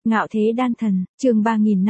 Ngạo thế đan thần, chương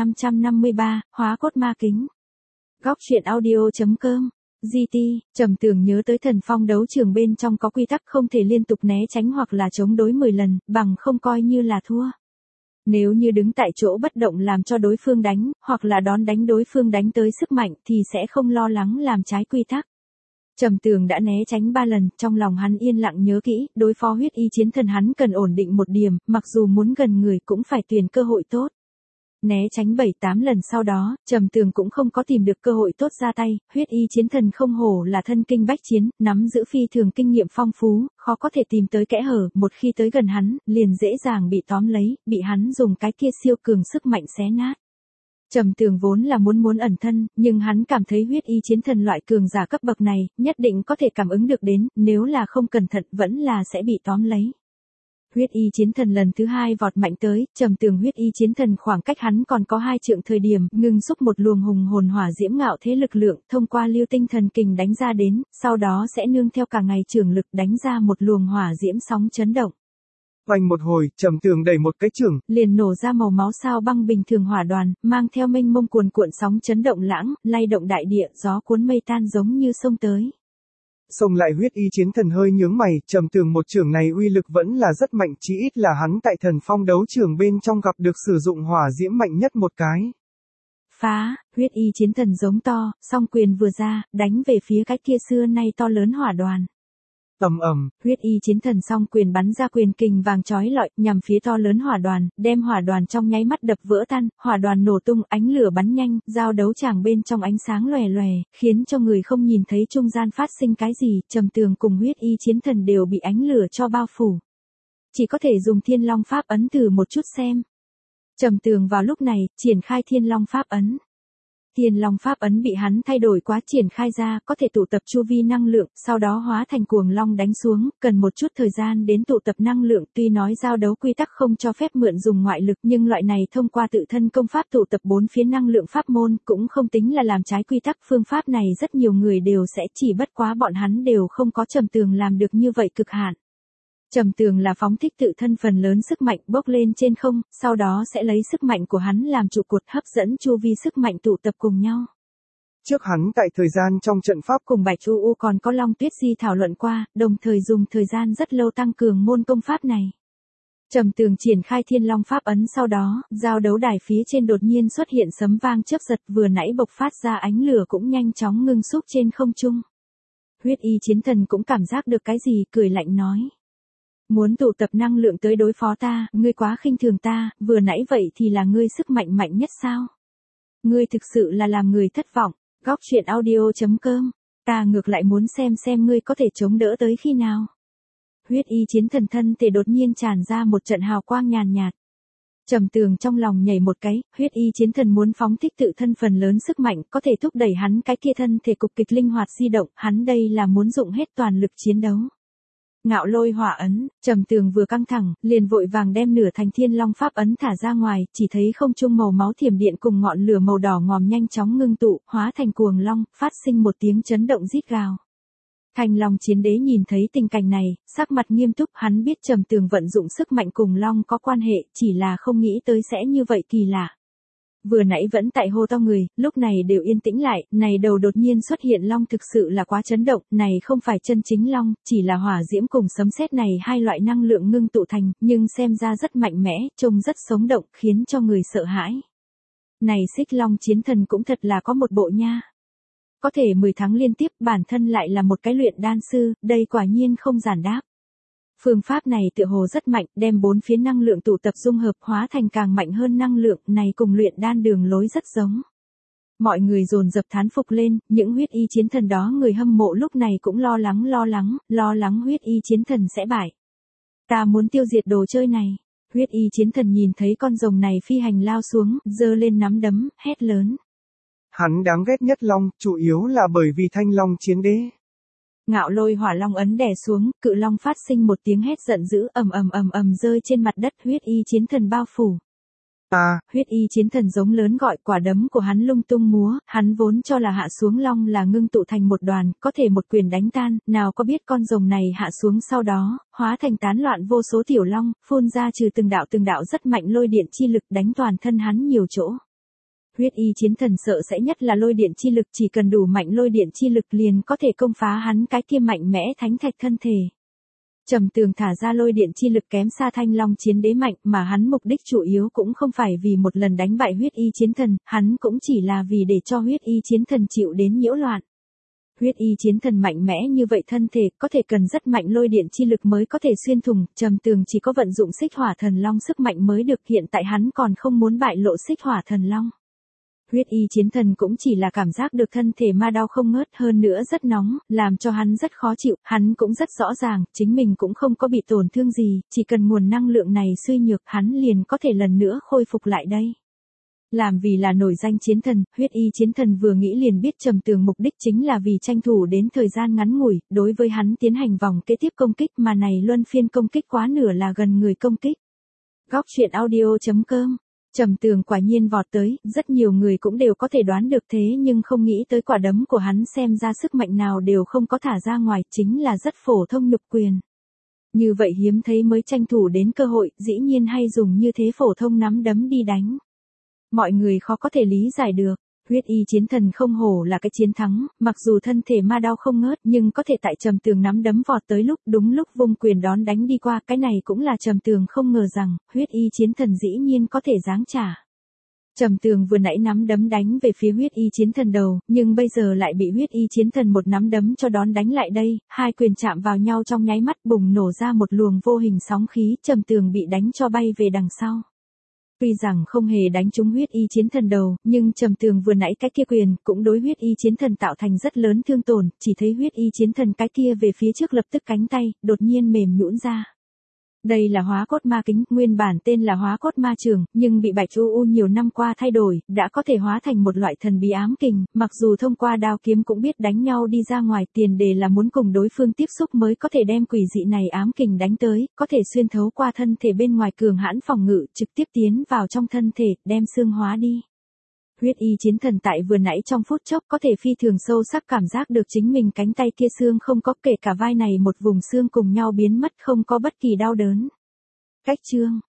3553, hóa cốt ma kính. Góc truyện audio.com. GT, Trầm Tường nhớ tới Thần Phong đấu trường bên trong có quy tắc không thể liên tục né tránh hoặc là chống đối 10 lần, bằng không coi như là thua. Nếu như đứng tại chỗ bất động làm cho đối phương đánh, hoặc là đón đánh đối phương đánh tới sức mạnh thì sẽ không lo lắng làm trái quy tắc. Trầm Tường đã né tránh 3 lần, trong lòng hắn yên lặng nhớ kỹ, đối phó huyết y chiến thần hắn cần ổn định một điểm, mặc dù muốn gần người cũng phải tuyển cơ hội tốt. Né tránh 7-8 lần sau đó, Trầm Tường cũng không có tìm được cơ hội tốt ra tay, huyết y chiến thần không hổ là thân kinh bách chiến, nắm giữ phi thường kinh nghiệm phong phú, khó có thể tìm tới kẽ hở, một khi tới gần hắn, liền dễ dàng bị tóm lấy, bị hắn dùng cái kia siêu cường sức mạnh xé nát. Trầm Tường vốn là muốn ẩn thân, nhưng hắn cảm thấy huyết y chiến thần loại cường giả cấp bậc này, nhất định có thể cảm ứng được đến, nếu là không cẩn thận vẫn là sẽ bị tóm lấy. Huyết y chiến thần lần thứ 2 vọt mạnh tới, Trầm Tường huyết y chiến thần khoảng cách hắn còn có 2 trượng thời điểm, ngưng xúc một luồng hùng hồn hỏa diễm ngạo thế lực lượng, thông qua lưu tinh thần kình đánh ra đến, sau đó sẽ nương theo cả ngày trường lực đánh ra một luồng hỏa diễm sóng chấn động. Oanh một hồi, Trầm Tường đẩy một cái chưởng, liền nổ ra màu máu sao băng bình thường hỏa đoàn, mang theo mênh mông cuồn cuộn sóng chấn động lãng, lay động đại địa, gió cuốn mây tan giống như sông tới. Xông lại huyết y chiến thần hơi nhướng mày, Trầm Tường một chưởng này uy lực vẫn là rất mạnh, chỉ ít là hắn tại Thần Phong đấu trường bên trong gặp được sử dụng hỏa diễm mạnh nhất một cái. Phá, huyết y chiến thần giống to, song quyền vừa ra, đánh về phía cái kia xưa nay to lớn hỏa đoàn. Huyết y chiến thần song quyền bắn ra quyền kình vàng chói lọi, nhằm phía to lớn hỏa đoàn, đem hỏa đoàn trong nháy mắt đập vỡ tan, hỏa đoàn nổ tung, ánh lửa bắn nhanh, giao đấu tràng bên trong ánh sáng lòe lòe, khiến cho người không nhìn thấy trung gian phát sinh cái gì, Trầm Tường cùng huyết y chiến thần đều bị ánh lửa cho bao phủ. Chỉ có thể dùng Thiên Long pháp ấn thử một chút xem. Trầm Tường vào lúc này, triển khai Thiên Long pháp ấn. Thiên Long pháp ấn bị hắn thay đổi quá triển khai ra, có thể tụ tập chu vi năng lượng, sau đó hóa thành cuồng long đánh xuống, cần một chút thời gian đến tụ tập năng lượng, tuy nói giao đấu quy tắc không cho phép mượn dùng ngoại lực, nhưng loại này thông qua tự thân công pháp tụ tập 4 phía năng lượng pháp môn, cũng không tính là làm trái quy tắc, phương pháp này rất nhiều người đều sẽ, chỉ bất quá bọn hắn đều không có Trầm Tường làm được như vậy cực hạn. Trầm Tường là phóng thích tự thân phần lớn sức mạnh bốc lên trên không, sau đó sẽ lấy sức mạnh của hắn làm trụ cột hấp dẫn chu vi sức mạnh tụ tập cùng nhau. Trước hắn tại thời gian trong trận pháp cùng Bạch U còn có Long Tuyết Di thảo luận qua, đồng thời dùng thời gian rất lâu tăng cường môn công pháp này. Trầm Tường triển khai Thiên Long pháp ấn sau đó, giao đấu đài phía trên đột nhiên xuất hiện sấm vang chớp giật, vừa nãy bộc phát ra ánh lửa cũng nhanh chóng ngưng xúc trên không trung. Huyết y chiến thần cũng cảm giác được cái gì, cười lạnh nói. Muốn tụ tập năng lượng tới đối phó ta, ngươi quá khinh thường ta, vừa nãy vậy thì là ngươi sức mạnh mạnh nhất sao? Ngươi thực sự là làm người thất vọng, góc truyện audio.com, ta ngược lại muốn xem ngươi có thể chống đỡ tới khi nào. Huyết y chiến thần thân thể đột nhiên tràn ra một trận hào quang nhàn nhạt. Trầm Tường trong lòng nhảy một cái, huyết y chiến thần muốn phóng thích tự thân phần lớn sức mạnh, có thể thúc đẩy hắn cái kia thân thể cục kịch linh hoạt di động, hắn đây là muốn dụng hết toàn lực chiến đấu. Ngạo lôi hỏa ấn, Trầm Tường vừa căng thẳng, liền vội vàng đem nửa thành Thiên Long pháp ấn thả ra ngoài, chỉ thấy không trung màu máu thiểm điện cùng ngọn lửa màu đỏ ngòm nhanh chóng ngưng tụ, hóa thành cuồng long, phát sinh một tiếng chấn động rít gào. Thanh Long Chiến Đế nhìn thấy tình cảnh này, sắc mặt nghiêm túc, hắn biết Trầm Tường vận dụng sức mạnh cùng long có quan hệ, chỉ là không nghĩ tới sẽ như vậy kỳ lạ. Vừa nãy vẫn tại hô to người, lúc này đều yên tĩnh lại, này đầu đột nhiên xuất hiện long thực sự là quá chấn động, này không phải chân chính long, chỉ là hỏa diễm cùng sấm sét này hai loại năng lượng ngưng tụ thành, nhưng xem ra rất mạnh mẽ, trông rất sống động, khiến cho người sợ hãi. Này Xích Long chiến thần cũng thật là có một bộ nha. Có thể 10 tháng liên tiếp, bản thân lại là một cái luyện đan sư, đây quả nhiên không giản đáp. Phương pháp này tựa hồ rất mạnh, đem 4 phía năng lượng tụ tập dung hợp hóa thành càng mạnh hơn năng lượng, này cùng luyện đan đường lối rất giống. Mọi người dồn dập thán phục lên, những huyết y chiến thần đó người hâm mộ lúc này cũng lo lắng huyết y chiến thần sẽ bại. Ta muốn tiêu diệt đồ chơi này. Huyết y chiến thần nhìn thấy con rồng này phi hành lao xuống, giơ lên nắm đấm, hét lớn. Hắn đáng ghét nhất long, chủ yếu là bởi vì Thanh Long Chiến Đế. Ngạo lôi hỏa long ấn đè xuống, cự long phát sinh một tiếng hét giận dữ, ầm rơi trên mặt đất, huyết y chiến thần bao phủ. Huyết y chiến thần giống lớn gọi, quả đấm của hắn lung tung múa, hắn vốn cho là hạ xuống long là ngưng tụ thành một đoàn, có thể một quyền đánh tan, nào có biết con rồng này hạ xuống sau đó, hóa thành tán loạn vô số tiểu long, phun ra trừ từng đạo rất mạnh lôi điện chi lực đánh toàn thân hắn nhiều chỗ. Huyết y chiến thần sợ sẽ nhất là lôi điện chi lực, chỉ cần đủ mạnh lôi điện chi lực liền có thể công phá hắn cái kia mạnh mẽ thánh thạch thân thể. Trầm Tường thả ra lôi điện chi lực kém xa Thanh Long chiến đế mạnh, mà hắn mục đích chủ yếu cũng không phải vì một lần đánh bại huyết y chiến thần, hắn cũng chỉ là vì để cho huyết y chiến thần chịu đến nhiễu loạn. Huyết y chiến thần mạnh mẽ như vậy thân thể, có thể cần rất mạnh lôi điện chi lực mới có thể xuyên thủng, Trầm Tường chỉ có vận dụng xích hỏa thần long sức mạnh mới được, hiện tại hắn còn không muốn bại lộ xích hỏa thần long. Huyết y chiến thần cũng chỉ là cảm giác được thân thể ma đau không ngớt, hơn nữa rất nóng, làm cho hắn rất khó chịu, hắn cũng rất rõ ràng, chính mình cũng không có bị tổn thương gì, chỉ cần nguồn năng lượng này suy nhược hắn liền có thể lần nữa khôi phục lại đây. Làm vì là nổi danh chiến thần, huyết y chiến thần vừa nghĩ liền biết Trầm Tường mục đích chính là vì tranh thủ đến thời gian ngắn ngủi, đối với hắn tiến hành vòng kế tiếp công kích mà này luân phiên công kích quá nửa là gần người công kích. Góc truyện audio.com Trầm Tường quả nhiên vọt tới, rất nhiều người cũng đều có thể đoán được thế nhưng không nghĩ tới quả đấm của hắn xem ra sức mạnh nào đều không có thả ra ngoài, chính là rất phổ thông nhục quyền. Như vậy hiếm thấy mới tranh thủ đến cơ hội, dĩ nhiên hay dùng như thế phổ thông nắm đấm đi đánh. Mọi người khó có thể lý giải được. Huyết y chiến thần không hổ là cái chiến thắng, mặc dù thân thể ma đau không ngớt nhưng có thể tại Trầm Tường nắm đấm vọt tới đúng lúc vung quyền đón đánh đi qua, cái này cũng là Trầm Tường không ngờ rằng, huyết y chiến thần dĩ nhiên có thể giáng trả. Trầm Tường vừa nãy nắm đấm đánh về phía huyết y chiến thần đầu, nhưng bây giờ lại bị huyết y chiến thần một nắm đấm cho đón đánh lại đây, hai quyền chạm vào nhau trong nháy mắt bùng nổ ra một luồng vô hình sóng khí, Trầm Tường bị đánh cho bay về đằng sau. Tuy rằng không hề đánh trúng huyết y chiến thần đầu, nhưng Trầm Tường vừa nãy cái kia quyền cũng đối huyết y chiến thần tạo thành rất lớn thương tổn, chỉ thấy huyết y chiến thần cái kia về phía trước lập tức cánh tay, đột nhiên mềm nhũn ra. Đây là hóa cốt ma kính, nguyên bản tên là hóa cốt ma trường, nhưng bị Bạch U nhiều năm qua thay đổi, đã có thể hóa thành một loại thần bí ám kình, mặc dù thông qua đao kiếm cũng biết đánh nhau đi ra ngoài, tiền đề là muốn cùng đối phương tiếp xúc mới có thể đem quỷ dị này ám kình đánh tới, có thể xuyên thấu qua thân thể bên ngoài cường hãn phòng ngự, trực tiếp tiến vào trong thân thể, đem xương hóa đi. Huyết y chiến thần tại vừa nãy trong phút chốc có thể phi thường sâu sắc cảm giác được chính mình cánh tay kia xương không có, kể cả vai này một vùng xương cùng nhau biến mất, không có bất kỳ đau đớn. Cách chương